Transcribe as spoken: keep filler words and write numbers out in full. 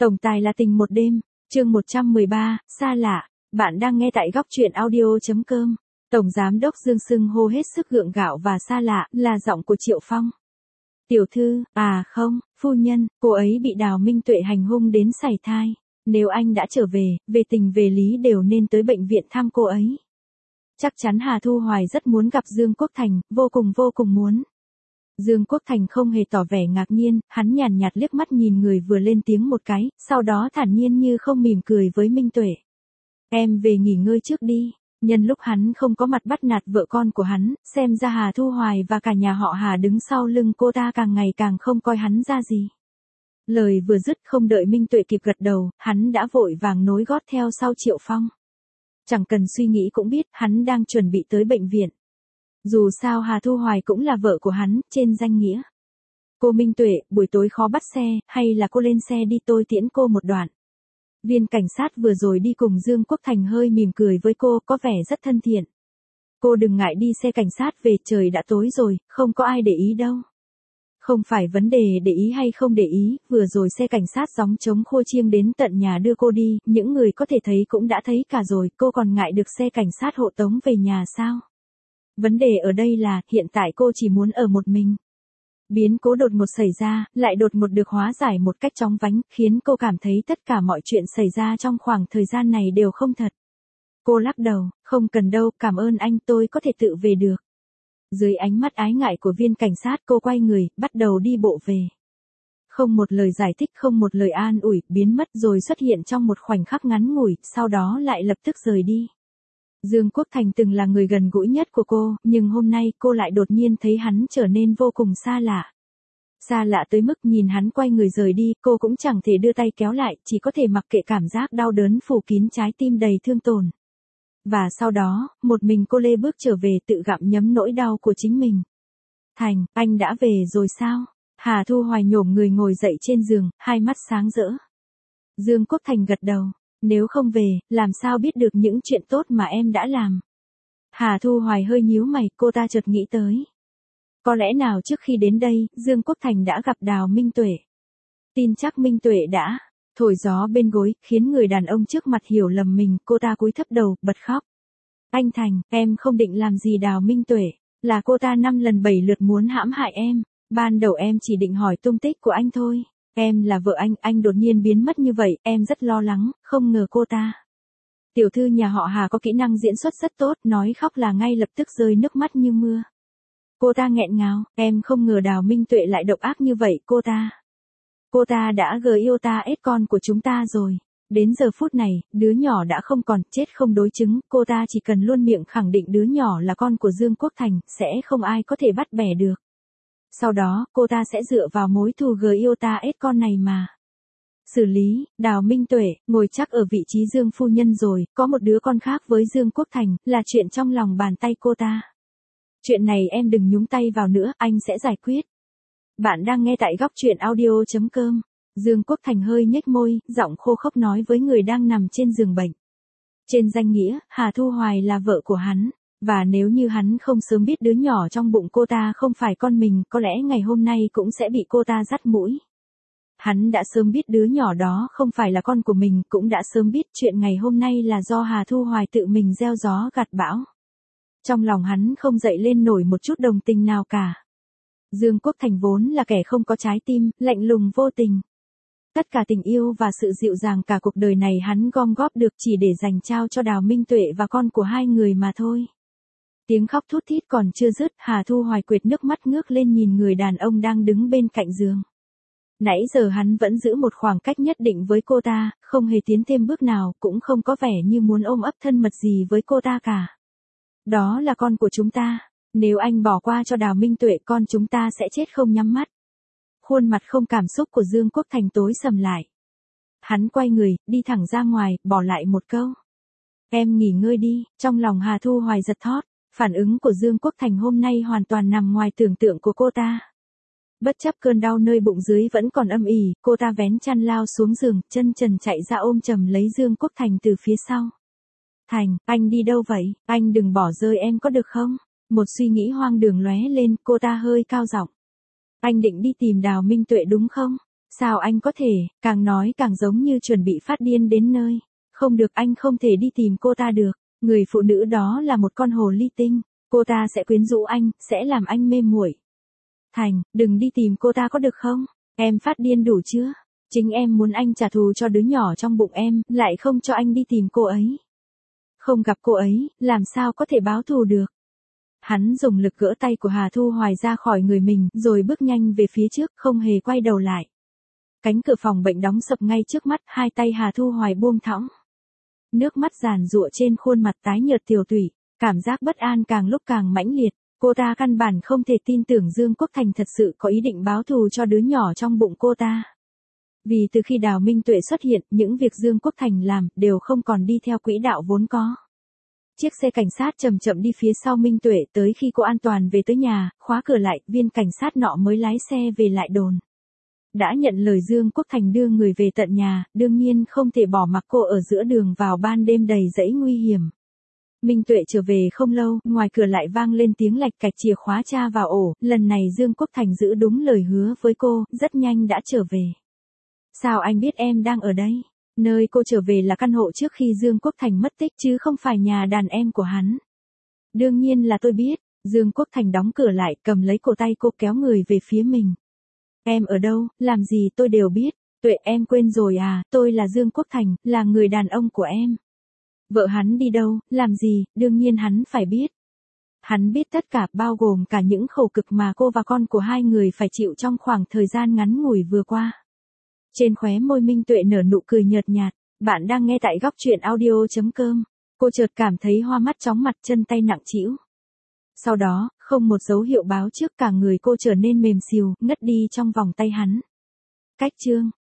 Tổng tài là tình một đêm, chương một trăm mười ba, xa lạ, bạn đang nghe tại góc truyện audio.com. Tổng giám đốc Dương xưng hô hết sức gượng gạo và xa lạ, là giọng của Triệu Phong. Tiểu thư, à không, phu nhân, cô ấy bị Đào Minh Tuệ hành hung đến sảy thai. Nếu anh đã trở về, về tình về lý đều nên tới bệnh viện thăm cô ấy. Chắc chắn Hà Thu Hoài rất muốn gặp Dương Quốc Thành, vô cùng vô cùng muốn. Dương Quốc Thành không hề tỏ vẻ ngạc nhiên, hắn nhàn nhạt liếc mắt nhìn người vừa lên tiếng một cái, sau đó thản nhiên như không mỉm cười với Minh Tuệ. Em về nghỉ ngơi trước đi. Nhân lúc hắn không có mặt bắt nạt vợ con của hắn, xem ra Hà Thu Hoài và cả nhà họ Hà đứng sau lưng cô ta càng ngày càng không coi hắn ra gì. Lời vừa dứt không đợi Minh Tuệ kịp gật đầu, hắn đã vội vàng nối gót theo sau Triệu Phong. Chẳng cần suy nghĩ cũng biết, hắn đang chuẩn bị tới bệnh viện. Dù sao Hà Thu Hoài cũng là vợ của hắn, trên danh nghĩa. Cô Minh Tuệ, buổi tối khó bắt xe, hay là cô lên xe đi tôi tiễn cô một đoạn. Viên cảnh sát vừa rồi đi cùng Dương Quốc Thành hơi mỉm cười với cô, có vẻ rất thân thiện. Cô đừng ngại đi xe cảnh sát về, trời đã tối rồi, không có ai để ý đâu. Không phải vấn đề để ý hay không để ý, vừa rồi xe cảnh sát gióng trống khua chiêng đến tận nhà đưa cô đi, những người có thể thấy cũng đã thấy cả rồi, cô còn ngại được xe cảnh sát hộ tống về nhà sao? Vấn đề ở đây là, hiện tại cô chỉ muốn ở một mình. Biến cố đột ngột xảy ra, lại đột ngột được hóa giải một cách chóng vánh, khiến cô cảm thấy tất cả mọi chuyện xảy ra trong khoảng thời gian này đều không thật. Cô lắc đầu, không cần đâu, cảm ơn anh, tôi có thể tự về được. Dưới ánh mắt ái ngại của viên cảnh sát, cô quay người, bắt đầu đi bộ về. Không một lời giải thích, không một lời an ủi, biến mất rồi xuất hiện trong một khoảnh khắc ngắn ngủi, sau đó lại lập tức rời đi. Dương Quốc Thành từng là người gần gũi nhất của cô, nhưng hôm nay cô lại đột nhiên thấy hắn trở nên vô cùng xa lạ. Xa lạ tới mức nhìn hắn quay người rời đi, cô cũng chẳng thể đưa tay kéo lại, chỉ có thể mặc kệ cảm giác đau đớn phủ kín trái tim đầy thương tổn. Và sau đó, một mình cô lê bước trở về tự gặm nhấm nỗi đau của chính mình. Thành, anh đã về rồi sao? Hà Thu Hoài nhổm người ngồi dậy trên giường, hai mắt sáng rỡ. Dương Quốc Thành gật đầu. Nếu không về, làm sao biết được những chuyện tốt mà em đã làm? Hà Thu Hoài hơi nhíu mày, cô ta chợt nghĩ tới. Có lẽ nào trước khi đến đây, Dương Quốc Thành đã gặp Đào Minh Tuệ. Tin chắc Minh Tuệ đã thổi gió bên gối, khiến người đàn ông trước mặt hiểu lầm mình, cô ta cúi thấp đầu, bật khóc. Anh Thành, em không định làm gì Đào Minh Tuệ, là cô ta năm lần bảy lượt muốn hãm hại em. Ban đầu em chỉ định hỏi tung tích của anh thôi. Em là vợ anh, anh đột nhiên biến mất như vậy, em rất lo lắng, không ngờ cô ta. Tiểu thư nhà họ Hà có kỹ năng diễn xuất rất tốt, nói khóc là ngay lập tức rơi nước mắt như mưa. Cô ta nghẹn ngào, em không ngờ Đào Minh Tuệ lại độc ác như vậy, cô ta. Cô ta đã gờ yêu ta ết con của chúng ta rồi. Đến giờ phút này, đứa nhỏ đã không còn, chết không đối chứng, cô ta chỉ cần luôn miệng khẳng định đứa nhỏ là con của Dương Quốc Thành, sẽ không ai có thể bắt bẻ được. Sau đó, cô ta sẽ dựa vào mối thù gờ yêu ta ết con này mà xử lý. Đào Minh Tuệ, ngồi chắc ở vị trí Dương phu nhân rồi, có một đứa con khác với Dương Quốc Thành, là chuyện trong lòng bàn tay cô ta. Chuyện này em đừng nhúng tay vào nữa, anh sẽ giải quyết. Bạn đang nghe tại góc truyện audio.com. Dương Quốc Thành hơi nhếch môi, giọng khô khốc nói với người đang nằm trên giường bệnh. Trên danh nghĩa, Hà Thu Hoài là vợ của hắn. Và nếu như hắn không sớm biết đứa nhỏ trong bụng cô ta không phải con mình, có lẽ ngày hôm nay cũng sẽ bị cô ta dắt mũi. Hắn đã sớm biết đứa nhỏ đó không phải là con của mình, cũng đã sớm biết chuyện ngày hôm nay là do Hà Thu Hoài tự mình gieo gió gặt bão. Trong lòng hắn không dậy lên nổi một chút đồng tình nào cả. Dương Quốc Thành vốn là kẻ không có trái tim, lạnh lùng vô tình. Tất cả tình yêu và sự dịu dàng cả cuộc đời này hắn gom góp được chỉ để dành trao cho Đào Minh Tuệ và con của hai người mà thôi. Tiếng khóc thút thít còn chưa dứt, Hà Thu Hoài quệt nước mắt ngước lên nhìn người đàn ông đang đứng bên cạnh giường. Nãy giờ hắn vẫn giữ một khoảng cách nhất định với cô ta, không hề tiến thêm bước nào, cũng không có vẻ như muốn ôm ấp thân mật gì với cô ta cả. Đó là con của chúng ta, nếu anh bỏ qua cho Đào Minh Tuệ, con chúng ta sẽ chết không nhắm mắt. Khuôn mặt không cảm xúc của Dương Quốc Thành tối sầm lại. Hắn quay người, đi thẳng ra ngoài, bỏ lại một câu. Em nghỉ ngơi đi. Trong lòng Hà Thu Hoài giật thót. Phản ứng của Dương Quốc Thành hôm nay hoàn toàn nằm ngoài tưởng tượng của cô ta. Bất chấp cơn đau nơi bụng dưới vẫn còn âm ỉ, cô ta vén chăn lao xuống giường, chân trần chạy ra ôm chầm lấy Dương Quốc Thành từ phía sau. Thành, anh đi đâu vậy? Anh đừng bỏ rơi em có được không? Một suy nghĩ hoang đường lóe lên, cô ta hơi cao giọng. Anh định đi tìm Đào Minh Tuệ đúng không? Sao anh có thể, càng nói càng giống như chuẩn bị phát điên đến nơi. Không được, anh không thể đi tìm cô ta được. Người phụ nữ đó là một con hồ ly tinh. Cô ta sẽ quyến rũ anh, sẽ làm anh mê muội. Thành, đừng đi tìm cô ta có được không? Em phát điên đủ chưa? Chính em muốn anh trả thù cho đứa nhỏ trong bụng em, lại không cho anh đi tìm cô ấy. Không gặp cô ấy, làm sao có thể báo thù được? Hắn dùng lực gỡ tay của Hà Thu Hoài ra khỏi người mình, rồi bước nhanh về phía trước, không hề quay đầu lại. Cánh cửa phòng bệnh đóng sập ngay trước mắt, hai tay Hà Thu Hoài buông thõng. Nước mắt giàn giụa trên khuôn mặt tái nhợt tiều tụy, cảm giác bất an càng lúc càng mãnh liệt. Cô ta căn bản không thể tin tưởng Dương Quốc Thành thật sự có ý định báo thù cho đứa nhỏ trong bụng cô ta. Vì từ khi Đào Minh Tuệ xuất hiện, những việc Dương Quốc Thành làm đều không còn đi theo quỹ đạo vốn có. Chiếc xe cảnh sát chậm chậm đi phía sau Minh Tuệ, tới khi cô an toàn về tới nhà, khóa cửa lại, viên cảnh sát nọ mới lái xe về lại đồn. Đã nhận lời Dương Quốc Thành đưa người về tận nhà, đương nhiên không thể bỏ mặc cô ở giữa đường vào ban đêm đầy dẫy nguy hiểm. Minh Tuệ trở về không lâu, ngoài cửa lại vang lên tiếng lạch cạch chìa khóa tra vào ổ, lần này Dương Quốc Thành giữ đúng lời hứa với cô, rất nhanh đã trở về. Sao anh biết em đang ở đây? Nơi cô trở về là căn hộ trước khi Dương Quốc Thành mất tích chứ không phải nhà đàn em của hắn. Đương nhiên là tôi biết. Dương Quốc Thành đóng cửa lại, cầm lấy cổ tay cô kéo người về phía mình. Em ở đâu, làm gì tôi đều biết. Tuệ, em quên rồi à, tôi là Dương Quốc Thành, là người đàn ông của em. Vợ hắn đi đâu, làm gì, đương nhiên hắn phải biết. Hắn biết tất cả, bao gồm cả những khổ cực mà cô và con của hai người phải chịu trong khoảng thời gian ngắn ngủi vừa qua. Trên khóe môi Minh Tuệ nở nụ cười nhợt nhạt. Bạn đang nghe tại góc truyện audio chấm com. Cô chợt cảm thấy hoa mắt chóng mặt, chân tay nặng trĩu. Sau đó, không một dấu hiệu báo trước, cả người cô trở nên mềm xìu, ngất đi trong vòng tay hắn. Cách chương